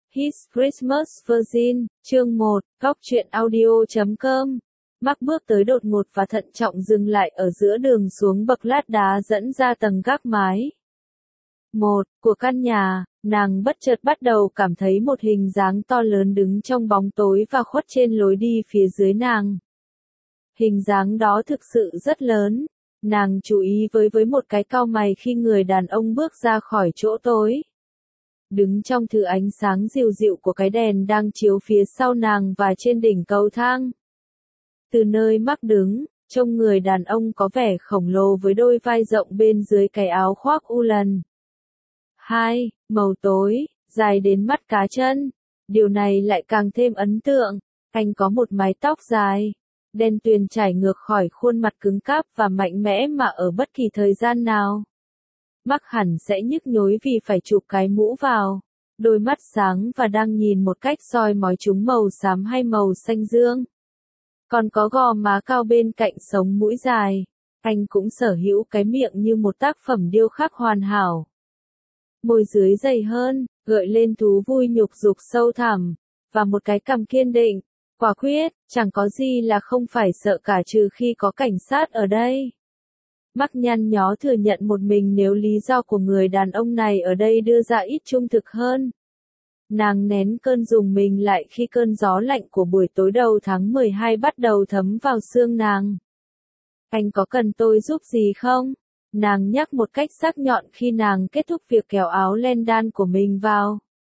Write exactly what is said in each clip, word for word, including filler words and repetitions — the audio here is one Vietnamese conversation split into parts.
His Christmas Virgin, chương một, góc truyện audio chấm com. Mark bước tới đột ngột và thận trọng dừng lại ở giữa đường xuống bậc lát đá dẫn ra tầng gác mái. Một, của căn nhà, nàng bất chợt bắt đầu cảm thấy một hình dáng to lớn đứng trong bóng tối và khuất trên lối đi phía dưới nàng. Hình dáng đó thực sự rất lớn. Nàng chú ý với với một cái cau mày khi người đàn ông bước ra khỏi chỗ tối. Đứng trong thứ ánh sáng dịu dịu của cái đèn đang chiếu phía sau nàng và trên đỉnh cầu thang. Từ nơi Mark đứng, trông người đàn ông có vẻ khổng lồ với đôi vai rộng bên dưới cái áo khoác ullin. Hai, màu tối, dài đến mắt cá chân. Điều này lại càng thêm ấn tượng. Anh có một mái tóc dài, đen tuyền trải ngược khỏi khuôn mặt cứng cáp và mạnh mẽ mà ở bất kỳ thời gian nào. Mark hẳn sẽ nhức nhối vì phải chụp cái mũ vào. Đôi mắt sáng và đang nhìn một cách soi mói chúng màu xám hay màu xanh dương. Còn có gò má cao bên cạnh sống mũi dài. Anh cũng sở hữu cái miệng như một tác phẩm điêu khắc hoàn hảo. Môi dưới dày hơn, gợi lên thú vui nhục dục sâu thẳm. Và một cái cằm kiên định. Quả quyết, chẳng có gì là không phải sợ cả trừ khi có cảnh sát ở đây. Mark nhăn nhó thừa nhận một mình nếu lý do của người đàn ông này ở đây đưa ra ít trung thực hơn. Nàng nén cơn rùng mình lại khi cơn gió lạnh của buổi tối đầu tháng mười hai bắt đầu thấm vào xương nàng. Anh có cần tôi giúp gì không? Nàng nhắc một cách sắc nhọn khi nàng kết thúc việc kéo áo len đan của mình vào.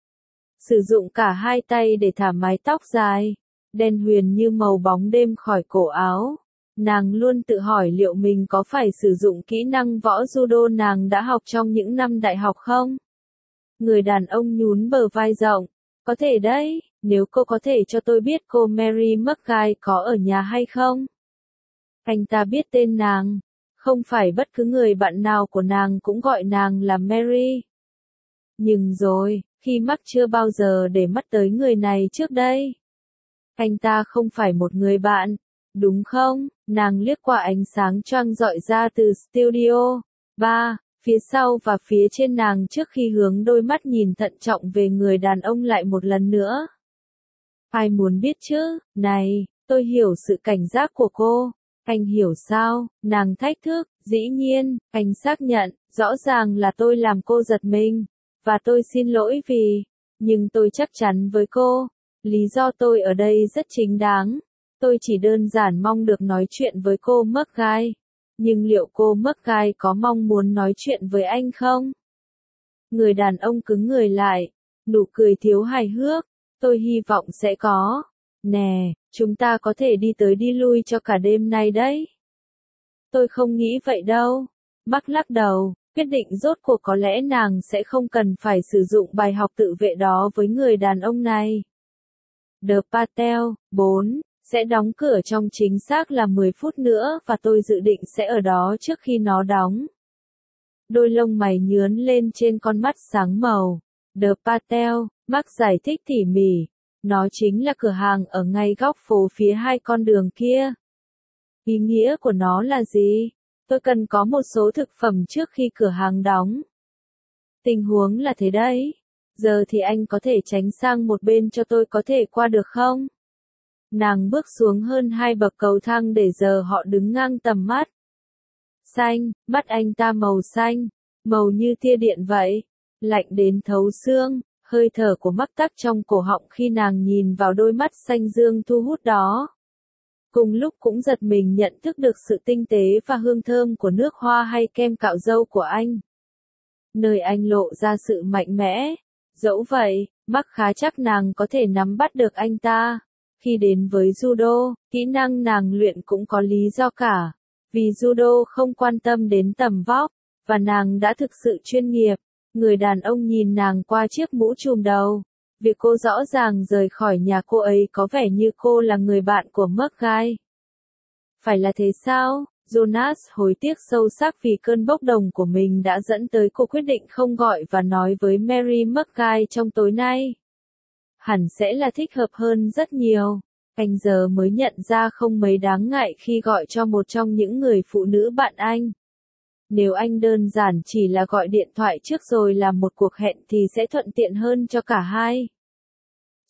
Sử dụng cả hai tay để thả mái tóc dài, đen huyền như màu bóng đêm khỏi cổ áo. Nàng luôn tự hỏi liệu mình có phải sử dụng kỹ năng võ judo nàng đã học trong những năm đại học không? Người đàn ông nhún bờ vai rộng. Có thể đấy, nếu cô có thể cho tôi biết cô Mary McGuire có ở nhà hay không? Anh ta biết tên nàng. Không phải bất cứ người bạn nào của nàng cũng gọi nàng là Mary. Nhưng rồi, khi Mark chưa bao giờ để mắt tới người này trước đây. Anh ta không phải một người bạn, đúng không? Nàng liếc qua ánh sáng choang rọi ra từ studio. Ba, phía sau và phía trên nàng trước khi hướng đôi mắt nhìn thận trọng về người đàn ông lại một lần nữa. Ai muốn biết chứ? Này, tôi hiểu sự cảnh giác của cô. Anh hiểu sao? Nàng thách thức. Dĩ nhiên, anh xác nhận, rõ ràng là tôi làm cô giật mình. Và tôi xin lỗi vì, nhưng tôi chắc chắn với cô, lý do tôi ở đây rất chính đáng. Tôi chỉ đơn giản mong được nói chuyện với cô McGuire. Nhưng liệu cô McGuire có mong muốn nói chuyện với anh không? Người đàn ông cứng người lại, nụ cười thiếu hài hước. Tôi hy vọng sẽ có. Nè, chúng ta có thể đi tới đi lui cho cả đêm nay đấy. Tôi không nghĩ vậy đâu. Mark lắc đầu, quyết định rốt cuộc có lẽ nàng sẽ không cần phải sử dụng bài học tự vệ đó với người đàn ông này. The Patel, bốn, sẽ đóng cửa trong chính xác là mười phút nữa và tôi dự định sẽ ở đó trước khi nó đóng. Đôi lông mày nhướn lên trên con mắt sáng màu. The Patel, Mark giải thích tỉ mỉ. Nó chính là cửa hàng ở ngay góc phố phía hai con đường kia. Ý nghĩa của nó là gì? Tôi cần có một số thực phẩm trước khi cửa hàng đóng. Tình huống là thế đấy. Giờ thì anh có thể tránh sang một bên cho tôi có thể qua được không? Nàng bước xuống hơn hai bậc cầu thang để giờ họ đứng ngang tầm mắt. Xanh, mắt anh ta màu xanh, màu như tia điện vậy. Lạnh đến thấu xương, hơi thở của Mark tắc trong cổ họng khi nàng nhìn vào đôi mắt xanh dương thu hút đó. Cùng lúc cũng giật mình nhận thức được sự tinh tế và hương thơm của nước hoa hay kem cạo râu của anh. Nơi anh lộ ra sự mạnh mẽ. Dẫu vậy, Mark khá chắc nàng có thể nắm bắt được anh ta. Khi đến với judo, kỹ năng nàng luyện cũng có lý do cả. Vì judo không quan tâm đến tầm vóc, và nàng đã thực sự chuyên nghiệp. Người đàn ông nhìn nàng qua chiếc mũ trùm đầu. Việc cô rõ ràng rời khỏi nhà cô ấy có vẻ như cô là người bạn của McGuire. Phải là thế sao? Jonas hối tiếc sâu sắc vì cơn bốc đồng của mình đã dẫn tới cô quyết định không gọi và nói với Mary McGuire trong tối nay. Hẳn sẽ là thích hợp hơn rất nhiều. Anh giờ mới nhận ra không mấy đáng ngại khi gọi cho một trong những người phụ nữ bạn anh. Nếu anh đơn giản chỉ là gọi điện thoại trước rồi làm một cuộc hẹn thì sẽ thuận tiện hơn cho cả hai.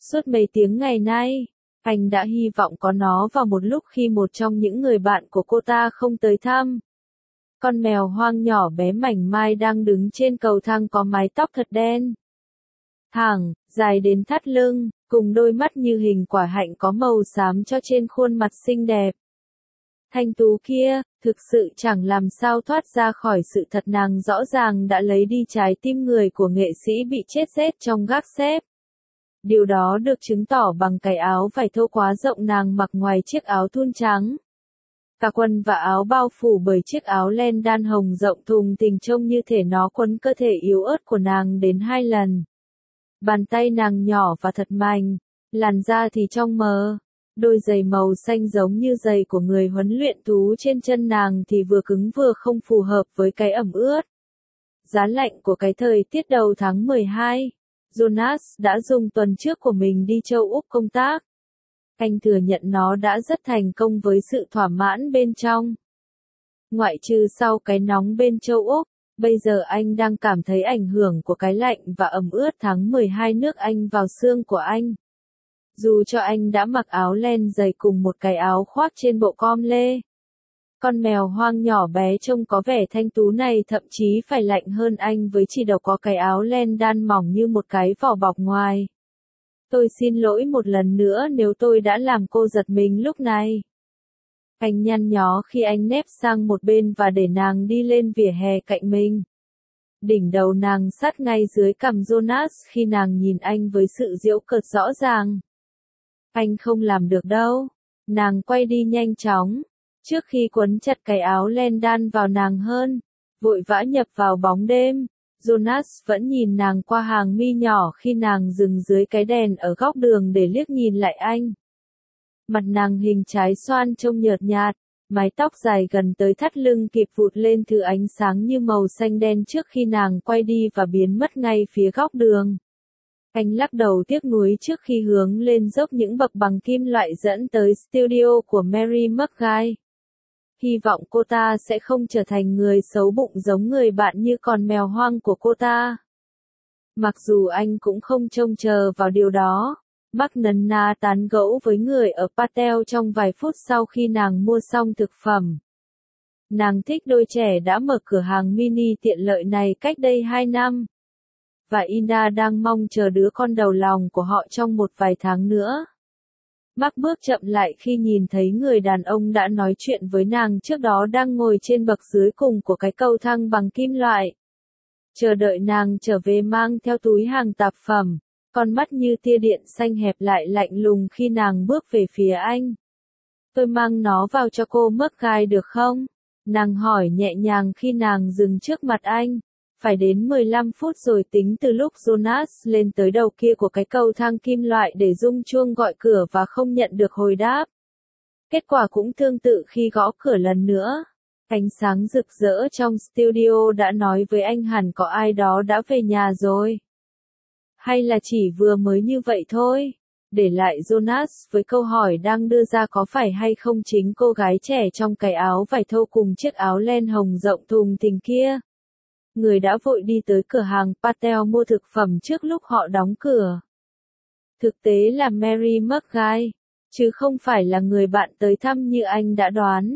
Suốt mấy tiếng ngày nay, anh đã hy vọng có nó vào một lúc khi một trong những người bạn của cô ta không tới thăm. Con mèo hoang nhỏ bé mảnh mai đang đứng trên cầu thang có mái tóc thật đen, thẳng, dài đến thắt lưng, cùng đôi mắt như hình quả hạnh có màu xám cho trên khuôn mặt xinh đẹp. Thanh tú kia, thực sự chẳng làm sao thoát ra khỏi sự thật nàng rõ ràng đã lấy đi trái tim người của nghệ sĩ bị chết rét trong gác xếp. Điều đó được chứng tỏ bằng cái áo vải thô quá rộng nàng mặc ngoài chiếc áo thun trắng. Cả quần và áo bao phủ bởi chiếc áo len đan hồng rộng thùng thình trông như thể nó quấn cơ thể yếu ớt của nàng đến hai lần. Bàn tay nàng nhỏ và thật mảnh, làn da thì trong mờ. Đôi giày màu xanh giống như giày của người huấn luyện thú trên chân nàng thì vừa cứng vừa không phù hợp với cái ẩm ướt. Giá lạnh của cái thời tiết đầu tháng mười hai, Jonas đã dùng tuần trước của mình đi châu Úc công tác. Anh thừa nhận nó đã rất thành công với sự thỏa mãn bên trong. Ngoại trừ sau cái nóng bên châu Úc, bây giờ anh đang cảm thấy ảnh hưởng của cái lạnh và ẩm ướt tháng mười hai nước Anh vào xương của anh. Dù cho anh đã mặc áo len dày cùng một cái áo khoác trên bộ com lê. Con mèo hoang nhỏ bé trông có vẻ thanh tú này thậm chí phải lạnh hơn anh với chỉ đầu có cái áo len đan mỏng như một cái vỏ bọc ngoài. Tôi xin lỗi một lần nữa nếu tôi đã làm cô giật mình lúc này. Anh nhăn nhó khi anh nép sang một bên và để nàng đi lên vỉa hè cạnh mình. Đỉnh đầu nàng sát ngay dưới cằm Jonas khi nàng nhìn anh với sự giễu cợt rõ ràng. Anh không làm được đâu. Nàng quay đi nhanh chóng. Trước khi quấn chặt cái áo len đan vào nàng hơn, vội vã nhập vào bóng đêm, Jonas vẫn nhìn nàng qua hàng mi nhỏ khi nàng dừng dưới cái đèn ở góc đường để liếc nhìn lại anh. Mặt nàng hình trái xoan trông nhợt nhạt, mái tóc dài gần tới thắt lưng kịp vụt lên thứ ánh sáng như màu xanh đen trước khi nàng quay đi và biến mất ngay phía góc đường. Anh lắc đầu tiếc nuối trước khi hướng lên dốc những bậc bằng kim loại dẫn tới studio của Mary McGuire. Hy vọng cô ta sẽ không trở thành người xấu bụng giống người bạn như con mèo hoang của cô ta. Mặc dù anh cũng không trông chờ vào điều đó, McNamara tán gẫu với người ở Patel trong vài phút sau khi nàng mua xong thực phẩm. Nàng thích đôi trẻ đã mở cửa hàng mini tiện lợi này cách đây hai năm. Và Ina đang mong chờ đứa con đầu lòng của họ trong một vài tháng nữa. Mark bước chậm lại khi nhìn thấy người đàn ông đã nói chuyện với nàng trước đó đang ngồi trên bậc dưới cùng của cái cầu thang bằng kim loại. Chờ đợi nàng trở về mang theo túi hàng tạp phẩm, con mắt như tia điện xanh hẹp lại lạnh lùng khi nàng bước về phía anh. Tôi mang nó vào cho cô McGuire được không? Nàng hỏi nhẹ nhàng khi nàng dừng trước mặt anh. Phải đến mười lăm phút rồi tính từ lúc Jonas lên tới đầu kia của cái cầu thang kim loại để rung chuông gọi cửa và không nhận được hồi đáp. Kết quả cũng tương tự khi gõ cửa lần nữa. Ánh sáng rực rỡ trong studio đã nói với anh hẳn có ai đó đã về nhà rồi. Hay là chỉ vừa mới như vậy thôi. Để lại Jonas với câu hỏi đang đưa ra có phải hay không chính cô gái trẻ trong cái áo vải thô cùng chiếc áo len hồng rộng thùng thình kia. Người đã vội đi tới cửa hàng Patel mua thực phẩm trước lúc họ đóng cửa. Thực tế là Mary McGuire, chứ không phải là người bạn tới thăm như anh đã đoán.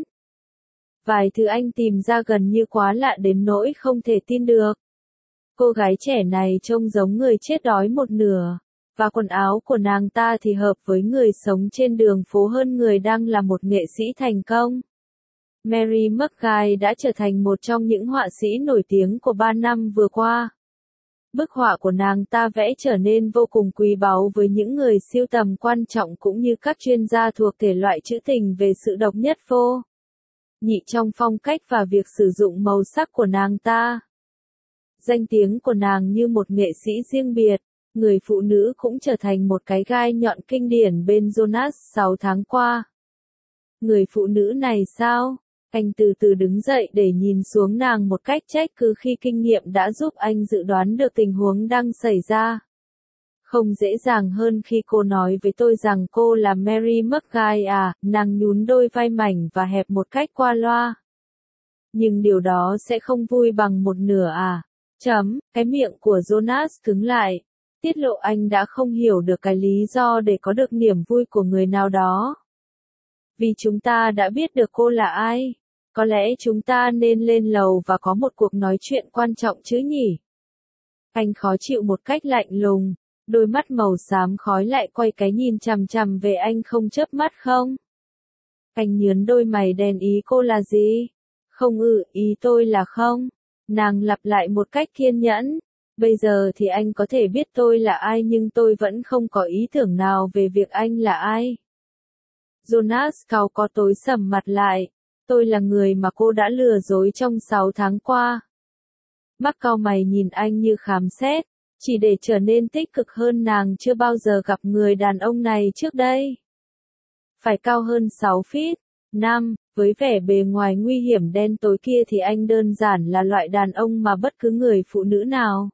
Vài thứ anh tìm ra gần như quá lạ đến nỗi không thể tin được. Cô gái trẻ này trông giống người chết đói một nửa, và quần áo của nàng ta thì hợp với người sống trên đường phố hơn người đang là một nghệ sĩ thành công. Mary McGuire đã trở thành một trong những họa sĩ nổi tiếng của ba năm vừa qua. Bức họa của nàng ta vẽ trở nên vô cùng quý báu với những người sưu tầm quan trọng cũng như các chuyên gia thuộc thể loại trữ tình về sự độc nhất vô nhị trong phong cách và việc sử dụng màu sắc của nàng ta. Danh tiếng của nàng như một nghệ sĩ riêng biệt, người phụ nữ cũng trở thành một cái gai nhọn kinh điển bên Jonas sáu tháng qua. Người phụ nữ này sao? Anh từ từ đứng dậy để nhìn xuống nàng một cách trách cứ khi kinh nghiệm đã giúp anh dự đoán được tình huống đang xảy ra. Không dễ dàng hơn khi cô nói với tôi rằng cô là Mary McGuire à, nàng nhún đôi vai mảnh và hẹp một cách qua loa. Nhưng điều đó sẽ không vui bằng một nửa à. Chấm, cái miệng của Jonas cứng lại. tiết lộ anh đã không hiểu được cái lý do để có được niềm vui của người nào đó. Vì chúng ta đã biết được cô là ai. Có lẽ chúng ta nên lên lầu và có một cuộc nói chuyện quan trọng chứ nhỉ? Anh khó chịu một cách lạnh lùng, đôi mắt màu xám khói lại quay cái nhìn chằm chằm về anh không chớp mắt không? Anh nhướng đôi mày đen, ý cô là gì? Không ư, ý tôi là không. Nàng lặp lại một cách kiên nhẫn. Bây giờ thì anh có thể biết tôi là ai nhưng tôi vẫn không có ý tưởng nào về việc anh là ai. Jonas cau có tối sầm mặt lại. Tôi là người mà cô đã lừa dối trong sáu tháng qua. Mark cau mày nhìn anh như khám xét, chỉ để trở nên tích cực hơn. Nàng chưa bao giờ gặp người đàn ông này trước đây. Phải cao hơn sáu feet, năm, với vẻ bề ngoài nguy hiểm đen tối kia thì anh đơn giản là loại đàn ông mà bất cứ người phụ nữ nào,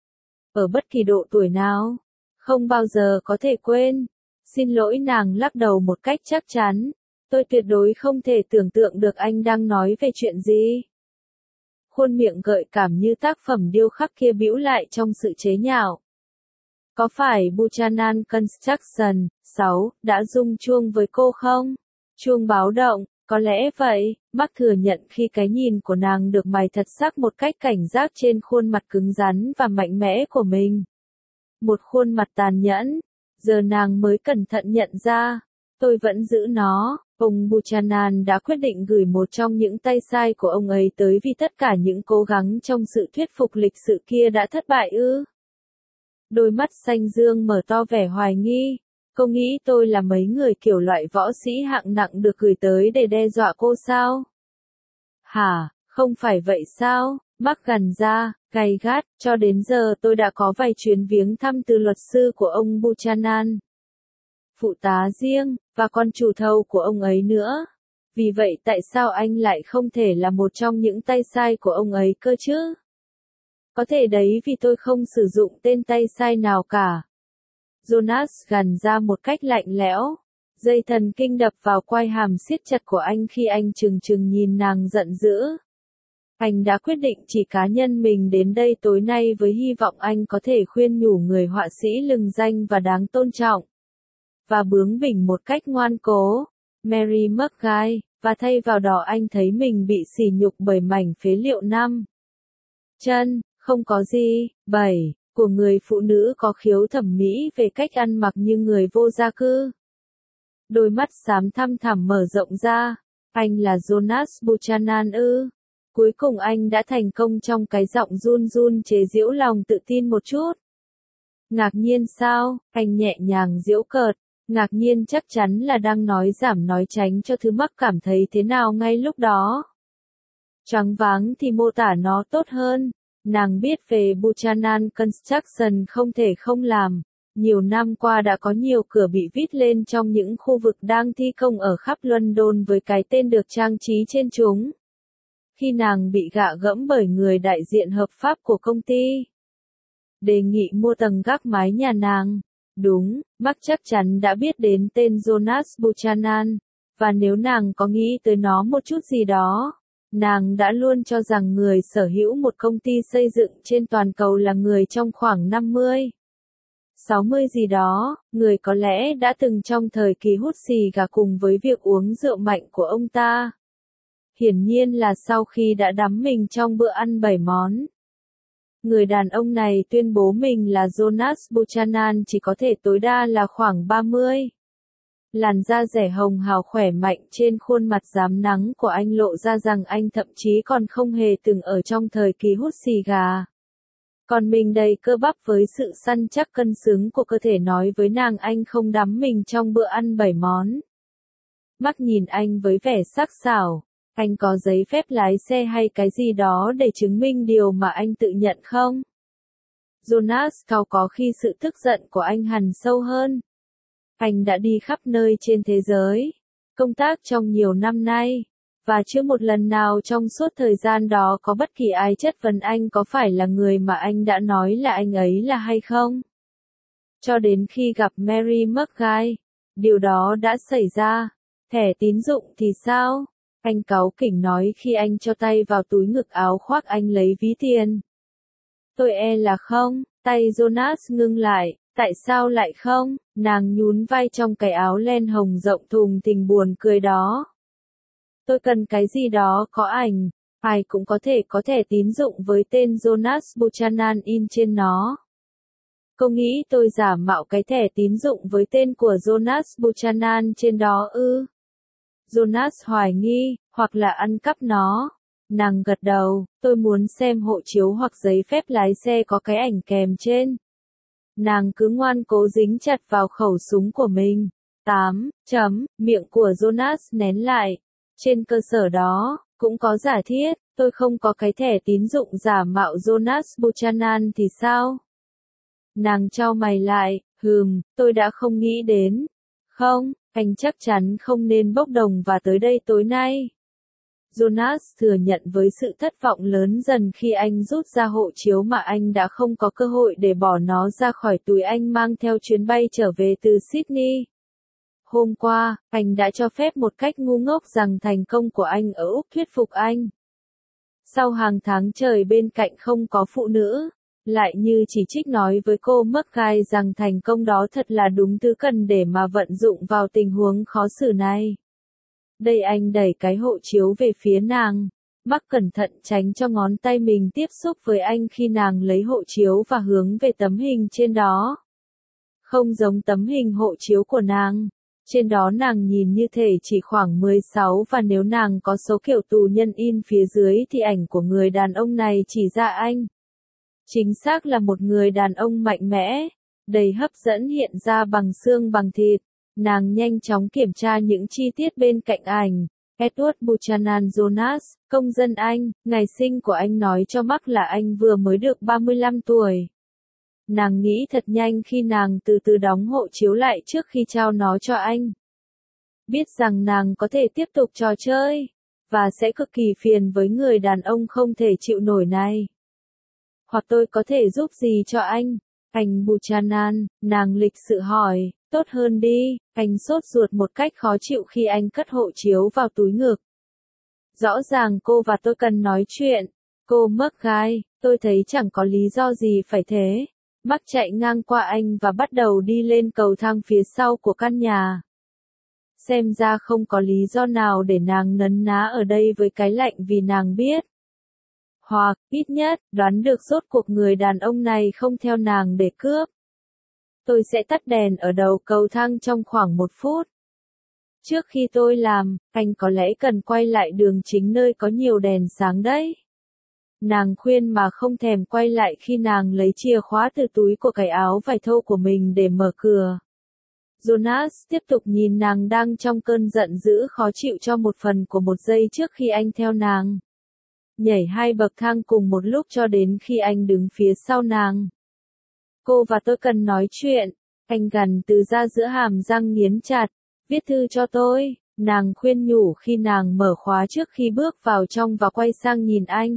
ở bất kỳ độ tuổi nào, không bao giờ có thể quên. Xin lỗi, nàng lắc đầu một cách chắc chắn. Tôi tuyệt đối không thể tưởng tượng được anh đang nói về chuyện gì. Khuôn miệng gợi cảm như tác phẩm điêu khắc kia bĩu lại trong sự chế nhạo. Có phải Buchanan Construction, sáu, đã rung chuông với cô không? Chuông báo động, có lẽ vậy, Mark thừa nhận khi cái nhìn của nàng được mài thật sắc một cách cảnh giác trên khuôn mặt cứng rắn và mạnh mẽ của mình. Một khuôn mặt tàn nhẫn, giờ nàng mới cẩn thận nhận ra. Tôi vẫn giữ nó. Ông Buchanan đã quyết định gửi một trong những tay sai của ông ấy tới vì tất cả những cố gắng trong sự thuyết phục lịch sự kia đã thất bại ư? Đôi mắt xanh dương mở to vẻ hoài nghi. Cô nghĩ tôi là mấy người kiểu loại võ sĩ hạng nặng được gửi tới để đe dọa cô sao? Hả, không phải vậy sao? Mark gằn ra, gay gắt, cho đến giờ tôi đã có vài chuyến viếng thăm từ luật sư của ông Buchanan, phụ tá riêng, và con chủ thầu của ông ấy nữa. Vì vậy tại sao anh lại không thể là một trong những tay sai của ông ấy cơ chứ? Có thể đấy, vì tôi không sử dụng tên tay sai nào cả. Jonas gằn ra một cách lạnh lẽo. Dây thần kinh đập vào quai hàm siết chặt của anh khi anh trừng trừng nhìn nàng giận dữ. Anh đã quyết định chỉ cá nhân mình đến đây tối nay với hy vọng anh có thể khuyên nhủ người họa sĩ lừng danh và đáng tôn trọng, và bướng bỉnh một cách ngoan cố, Mary McGuire, và thay vào đó anh thấy mình bị sỉ nhục bởi mảnh phế liệu năm chân, không có gì, bảy, của người phụ nữ có khiếu thẩm mỹ về cách ăn mặc như người vô gia cư. Đôi mắt xám thăm thẳm mở rộng ra. Anh là Jonas Buchanan ư? Cuối cùng anh đã thành công trong cái giọng run run chế giễu lòng tự tin một chút. Ngạc nhiên sao? Anh nhẹ nhàng giễu cợt. Ngạc nhiên chắc chắn là đang nói giảm nói tránh cho thứ Mark cảm thấy thế nào ngay lúc đó. Choáng váng thì mô tả nó tốt hơn. Nàng biết về Buchanan Construction không thể không làm. Nhiều năm qua đã có nhiều cửa bị vít lên trong những khu vực đang thi công ở khắp London với cái tên được trang trí trên chúng. Khi nàng bị gạ gẫm bởi người đại diện hợp pháp của công ty, đề nghị mua tầng gác mái nhà nàng. Đúng, Mark chắc chắn đã biết đến tên Jonas Buchanan, và nếu nàng có nghĩ tới nó một chút gì đó, nàng đã luôn cho rằng người sở hữu một công ty xây dựng trên toàn cầu là người trong khoảng năm mươi, sáu mươi gì đó, người có lẽ đã từng trong thời kỳ hút xì gà cùng với việc uống rượu mạnh của ông ta. Hiển nhiên là sau khi đã đắm mình trong bữa ăn bảy món. Người đàn ông này tuyên bố mình là Jonas Buchanan chỉ có thể tối đa là khoảng ba mươi. Làn da rẻ hồng hào khỏe mạnh trên khuôn mặt rám nắng của anh lộ ra rằng anh thậm chí còn không hề từng ở trong thời kỳ hút xì gà. Còn mình đầy cơ bắp với sự săn chắc cân xứng của cơ thể nói với nàng anh không đắm mình trong bữa ăn bảy món. Mark nhìn anh với vẻ sắc sảo. Anh có giấy phép lái xe hay cái gì đó để chứng minh điều mà anh tự nhận không? Jonas cau có khi sự tức giận của anh hằn sâu hơn. Anh đã đi khắp nơi trên thế giới, công tác trong nhiều năm nay, và chưa một lần nào trong suốt thời gian đó có bất kỳ ai chất vấn anh có phải là người mà anh đã nói là anh ấy là hay không. Cho đến khi gặp Mary McGuire, điều đó đã xảy ra. Thẻ tín dụng thì sao? Anh cáu kỉnh nói khi anh cho tay vào túi ngực áo khoác anh lấy ví tiền. Tôi e là không, tay Jonas ngưng lại, tại sao lại không, nàng nhún vai trong cái áo len hồng rộng thùng thình buồn cười đó. Tôi cần cái gì đó có ảnh, ai cũng có thể có thẻ tín dụng với tên Jonas Buchanan in trên nó. Cô nghĩ tôi giả mạo cái thẻ tín dụng với tên của Jonas Buchanan trên đó ư? Jonas hoài nghi, hoặc là ăn cắp nó. Nàng gật đầu, tôi muốn xem hộ chiếu hoặc giấy phép lái xe có cái ảnh kèm trên. Nàng cứ ngoan cố dính chặt vào khẩu súng của mình. tám. Chấm, miệng của Jonas nén lại. Trên cơ sở đó, cũng có giả thiết, tôi không có cái thẻ tín dụng giả mạo Jonas Buchanan thì sao? Nàng chau mày lại, hừm, tôi đã không nghĩ đến. Không, anh chắc chắn không nên bốc đồng và tới đây tối nay. Jonas thừa nhận với sự thất vọng lớn dần khi anh rút ra hộ chiếu mà anh đã không có cơ hội để bỏ nó ra khỏi túi anh mang theo chuyến bay trở về từ Sydney. Hôm qua, anh đã cho phép một cách ngu ngốc rằng thành công của anh ở Úc thuyết phục anh. Sau hàng tháng trời bên cạnh không có phụ nữ, lại như chỉ trích nói với cô McGuire rằng thành công đó thật là đúng thứ cần để mà vận dụng vào tình huống khó xử này. Đây anh đẩy cái hộ chiếu về phía nàng. Bắc cẩn thận tránh cho ngón tay mình tiếp xúc với anh khi nàng lấy hộ chiếu và hướng về tấm hình trên đó. Không giống tấm hình hộ chiếu của nàng. Trên đó nàng nhìn như thể chỉ khoảng mười sáu và nếu nàng có số kiểu tù nhân in phía dưới thì ảnh của người đàn ông này chỉ ra anh. Chính xác là một người đàn ông mạnh mẽ, đầy hấp dẫn hiện ra bằng xương bằng thịt. Nàng nhanh chóng kiểm tra những chi tiết bên cạnh ảnh. Edward Buchanan Jonas, công dân Anh, ngày sinh của anh nói cho Mark là anh vừa mới được ba mươi lăm tuổi. Nàng nghĩ thật nhanh khi nàng từ từ đóng hộ chiếu lại trước khi trao nó cho anh. Biết rằng nàng có thể tiếp tục trò chơi, và sẽ cực kỳ phiền với người đàn ông không thể chịu nổi này. Hoặc tôi có thể giúp gì cho anh? Anh Buchanan, nàng lịch sự hỏi, tốt hơn đi, anh sốt ruột một cách khó chịu khi anh cất hộ chiếu vào túi ngực. Rõ ràng cô và tôi cần nói chuyện. Cô McGuire, tôi thấy chẳng có lý do gì phải thế. Mark chạy ngang qua anh và bắt đầu đi lên cầu thang phía sau của căn nhà. Xem ra không có lý do nào để nàng nấn ná ở đây với cái lạnh vì nàng biết. Hoặc, ít nhất, đoán được rốt cuộc người đàn ông này không theo nàng để cướp. Tôi sẽ tắt đèn ở đầu cầu thang trong khoảng một phút. Trước khi tôi làm, anh có lẽ cần quay lại đường chính nơi có nhiều đèn sáng đấy. Nàng khuyên mà không thèm quay lại khi nàng lấy chìa khóa từ túi của cái áo vải thô của mình để mở cửa. Jonas tiếp tục nhìn nàng đang trong cơn giận dữ khó chịu cho một phần của một giây trước khi anh theo nàng. Nhảy hai bậc thang cùng một lúc cho đến khi anh đứng phía sau nàng. Cô và tôi cần nói chuyện. Anh gằn từ ra giữa hàm răng nghiến chặt. Viết thư cho tôi, nàng khuyên nhủ khi nàng mở khóa trước khi bước vào trong và quay sang nhìn anh.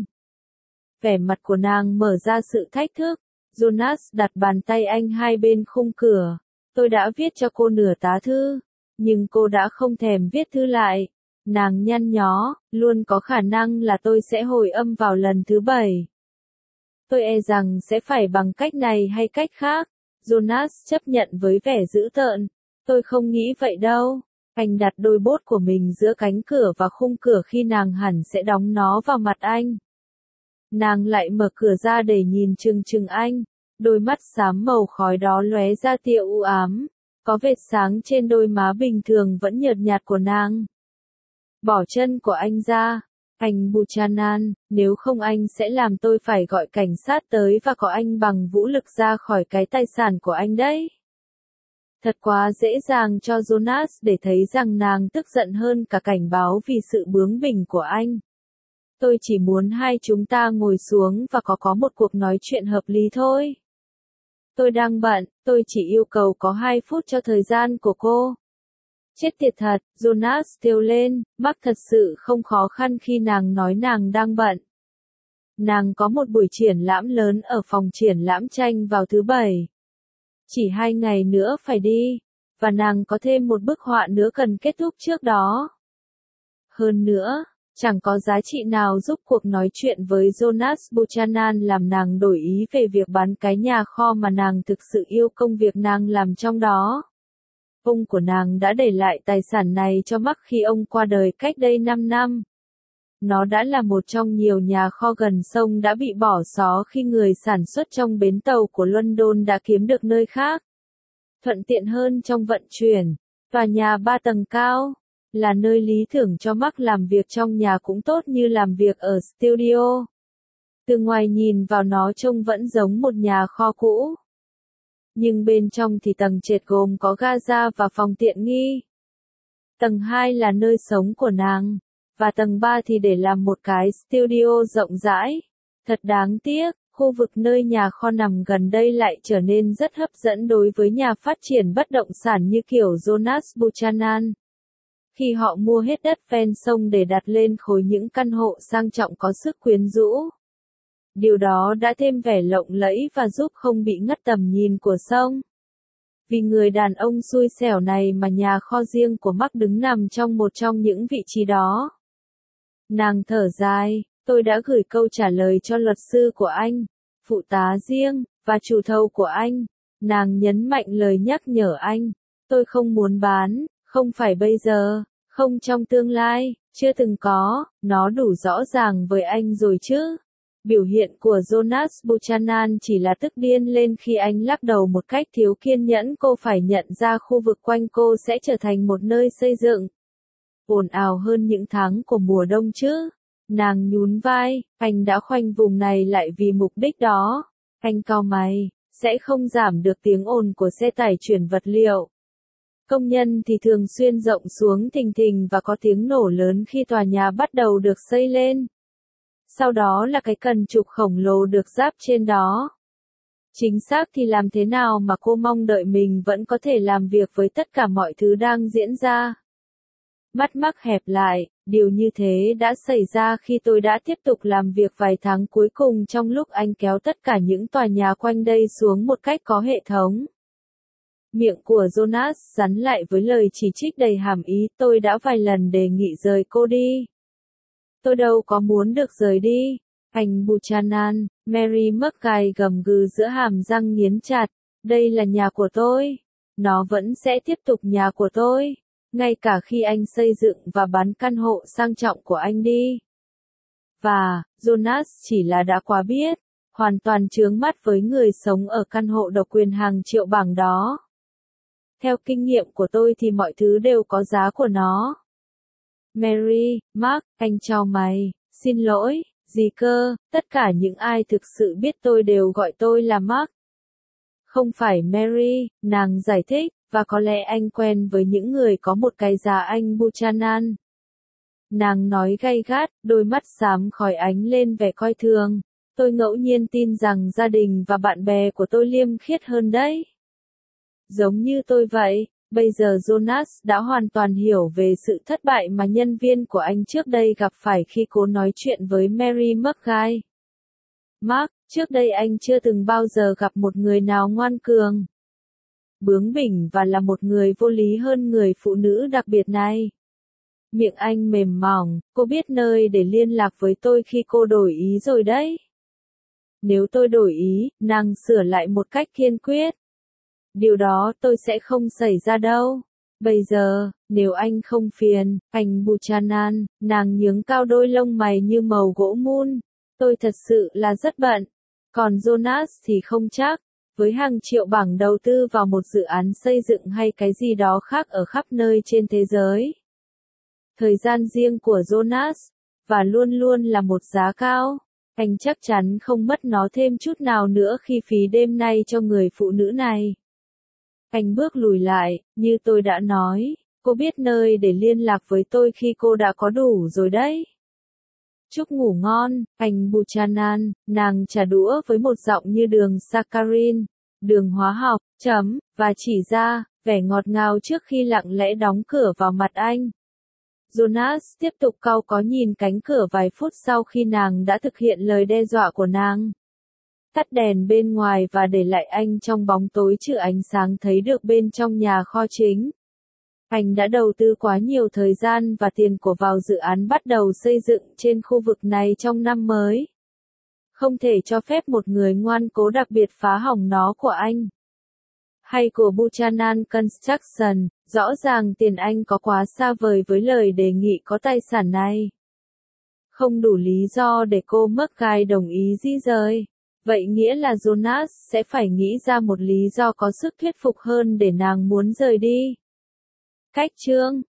Vẻ mặt của nàng mở ra sự thách thức. Jonas đặt bàn tay anh hai bên khung cửa. Tôi đã viết cho cô nửa tá thư, nhưng cô đã không thèm viết thư lại. Nàng nhăn nhó, luôn có khả năng là tôi sẽ hồi âm vào lần thứ bảy. Tôi e rằng sẽ phải bằng cách này hay cách khác. Jonas chấp nhận với vẻ dữ tợn. Tôi không nghĩ vậy đâu. Anh đặt đôi bốt của mình giữa cánh cửa và khung cửa khi nàng hẳn sẽ đóng nó vào mặt anh. Nàng lại mở cửa ra để nhìn chừng chừng anh. Đôi mắt xám màu khói đó lóe ra tia u ám. Có vệt sáng trên đôi má bình thường vẫn nhợt nhạt của nàng. Bỏ chân của anh ra. Anh Buchanan, nếu không anh sẽ làm tôi phải gọi cảnh sát tới và có anh bằng vũ lực ra khỏi cái tài sản của anh đấy. Thật quá dễ dàng cho Jonas để thấy rằng nàng tức giận hơn cả cảnh báo vì sự bướng bỉnh của anh. Tôi chỉ muốn hai chúng ta ngồi xuống và có có một cuộc nói chuyện hợp lý thôi. Tôi đang bận, tôi chỉ yêu cầu có hai phút cho thời gian của cô. Chết tiệt thật, Jonas kêu lên, Mark thật sự không khó khăn khi nàng nói nàng đang bận. Nàng có một buổi triển lãm lớn ở phòng triển lãm tranh vào thứ bảy. Chỉ hai ngày nữa phải đi, và nàng có thêm một bức họa nữa cần kết thúc trước đó. Hơn nữa, Chẳng có giá trị nào giúp cuộc nói chuyện với Jonas Buchanan làm nàng đổi ý về việc bán cái nhà kho mà nàng thực sự yêu công việc nàng làm trong đó. Ông của nàng đã để lại tài sản này cho Mark khi ông qua đời cách đây năm năm. Nó đã là một trong nhiều nhà kho gần sông đã bị bỏ xó khi người sản xuất trong bến tàu của London đã kiếm được nơi khác. Thuận tiện hơn trong vận chuyển, tòa nhà ba tầng cao là nơi lý tưởng cho Mark làm việc trong nhà cũng tốt như làm việc ở studio. Từ ngoài nhìn vào nó trông vẫn giống một nhà kho cũ. Nhưng bên trong thì tầng trệt gồm có gaza và phòng tiện nghi. Tầng hai là nơi sống của nàng, và tầng ba thì để làm một cái studio rộng rãi. Thật đáng tiếc, khu vực nơi nhà kho nằm gần đây lại trở nên rất hấp dẫn đối với nhà phát triển bất động sản như kiểu Jonas Buchanan. Khi họ mua hết đất ven sông để đặt lên khối những căn hộ sang trọng có sức quyến rũ. Điều đó đã thêm vẻ lộng lẫy và giúp không bị ngất tầm nhìn của sông. Vì người đàn ông xui xẻo này mà nhà kho riêng của Mark đứng nằm trong một trong những vị trí đó. Nàng thở dài, tôi đã gửi câu trả lời cho luật sư của anh, phụ tá riêng, và chủ thầu của anh. Nàng nhấn mạnh lời nhắc nhở anh, tôi không muốn bán, không phải bây giờ, không trong tương lai, chưa từng có, nó đủ rõ ràng với anh rồi chứ. Biểu hiện của Jonas Buchanan chỉ là tức điên lên khi anh lắc đầu một cách thiếu kiên nhẫn. Cô phải nhận ra khu vực quanh cô sẽ trở thành một nơi xây dựng ồn ào hơn những tháng của mùa đông chứ. Nàng nhún vai, anh đã khoanh vùng này lại vì mục đích đó. Anh cau mày, sẽ không giảm được tiếng ồn của xe tải chuyển vật liệu. Công nhân thì thường xuyên rộng xuống thình thình và có tiếng nổ lớn khi tòa nhà bắt đầu được xây lên. Sau đó là cái cần trục khổng lồ được ráp trên đó. Chính xác thì làm thế nào mà cô mong đợi mình vẫn có thể làm việc với tất cả mọi thứ đang diễn ra? Mắt Mark hẹp lại, điều như thế đã xảy ra khi tôi đã tiếp tục làm việc vài tháng cuối cùng trong lúc anh kéo tất cả những tòa nhà quanh đây xuống một cách có hệ thống. Miệng của Jonas rắn lại với lời chỉ trích đầy hàm ý, tôi đã vài lần đề nghị rời cô đi. Tôi đâu có muốn được rời đi. Anh Buchanan, Mary McGuire gầm gừ giữa hàm răng nghiến chặt, đây là nhà của tôi. Nó vẫn sẽ tiếp tục nhà của tôi. Ngay cả khi anh xây dựng và bán căn hộ sang trọng của anh đi. Và, Jonas chỉ là đã quá biết, hoàn toàn chướng mắt với người sống ở căn hộ độc quyền hàng triệu bảng đó. Theo kinh nghiệm của tôi thì mọi thứ đều có giá của nó. Mary, Mark, anh chào mày, xin lỗi, gì cơ, tất cả những ai thực sự biết tôi đều gọi tôi là Mark. Không phải Mary, nàng giải thích, và có lẽ anh quen với những người có một cái giá anh Buchanan. Nàng nói gay gắt, đôi mắt xám khói ánh lên vẻ coi thường. Tôi ngẫu nhiên tin rằng gia đình và bạn bè của tôi liêm khiết hơn đấy. Giống như tôi vậy, bây giờ Jonas đã hoàn toàn hiểu về sự thất bại mà nhân viên của anh trước đây gặp phải khi cố nói chuyện với Mary McGuire. Mark, trước đây anh chưa từng bao giờ gặp một người nào ngoan cường, bướng bỉnh và là một người vô lý hơn người phụ nữ đặc biệt này. Miệng anh mềm mỏng, cô biết nơi để liên lạc với tôi khi cô đổi ý rồi đấy. Nếu tôi đổi ý, nàng sửa lại một cách kiên quyết. Điều đó tôi sẽ không xảy ra đâu. Bây giờ, nếu anh không phiền, anh Buchanan, nàng nhướng cao đôi lông mày như màu gỗ mun. Tôi thật sự là rất bận. Còn Jonas thì không chắc. Với hàng triệu bảng đầu tư vào một dự án xây dựng hay cái gì đó khác ở khắp nơi trên thế giới. Thời gian riêng của Jonas, và luôn luôn là một giá cao. Anh chắc chắn không mất nó thêm chút nào nữa khi phí đêm nay cho người phụ nữ này. Anh bước lùi lại, như tôi đã nói, cô biết nơi để liên lạc với tôi khi cô đã có đủ rồi đấy. Chúc ngủ ngon, anh Buchanan, nàng trả đũa với một giọng như đường saccharin, đường hóa học, chấm, và chỉ ra, vẻ ngọt ngào trước khi lặng lẽ đóng cửa vào mặt anh. Jonas tiếp tục cau có nhìn cánh cửa vài phút sau khi nàng đã thực hiện lời đe dọa của nàng. Tắt đèn bên ngoài và để lại anh trong bóng tối trừ ánh sáng thấy được bên trong nhà kho chính. Anh đã đầu tư quá nhiều thời gian và tiền của vào dự án bắt đầu xây dựng trên khu vực này trong năm mới. Không thể cho phép một người ngoan cố đặc biệt phá hỏng nó của anh. Hay của Buchanan Construction, rõ ràng tiền anh có quá xa vời với lời đề nghị có tài sản này. Không đủ lý do để cô McGuire đồng ý di rời. Vậy nghĩa là Jonas sẽ phải nghĩ ra một lý do có sức thuyết phục hơn để nàng muốn rời đi. Cách chương